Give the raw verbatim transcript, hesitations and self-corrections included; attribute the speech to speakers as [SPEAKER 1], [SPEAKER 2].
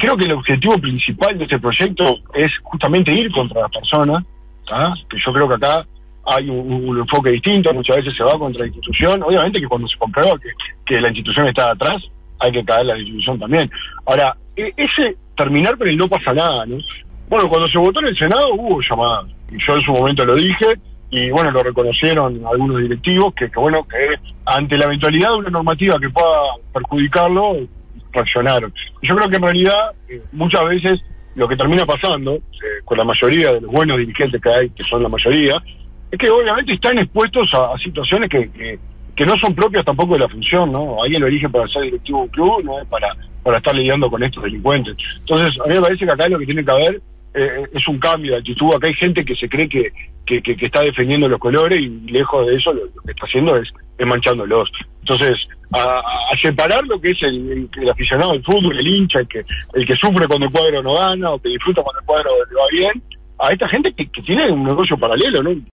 [SPEAKER 1] creo que el objetivo principal de este proyecto es justamente ir contra las personas, ¿tá? Que yo creo que acá hay un, un enfoque distinto, muchas veces se va contra la institución, obviamente que cuando se comprueba que, que la institución está atrás, hay que caer la institución también. Ahora, e- ese terminar con el no pasa nada, ¿no? Bueno, cuando se votó en el Senado hubo llamadas, y yo en su momento lo dije, y bueno, lo reconocieron algunos directivos, que, que bueno, que ante la eventualidad de una normativa que pueda perjudicarlo, reaccionaron. Yo creo que en realidad, eh, muchas veces, lo que termina pasando, eh, con la mayoría de los buenos dirigentes que hay, que son la mayoría, es que obviamente están expuestos a, a situaciones que, que, que no son propias tampoco de la función, ¿no? Alguien lo elige para ser directivo de un club, no es para, para estar lidiando con estos delincuentes. Entonces, a mí me parece que acá lo que tiene que haber eh, es un cambio de actitud. Acá hay gente que se cree que, que, que, que está defendiendo los colores y lejos de eso lo, lo que está haciendo es, es manchándolos. Entonces, a, a separar lo que es el, el, el aficionado del fútbol, el hincha, el que, el que sufre cuando el cuadro no gana o que disfruta cuando el cuadro le va bien, a esta gente que, que tiene un negocio paralelo, ¿no?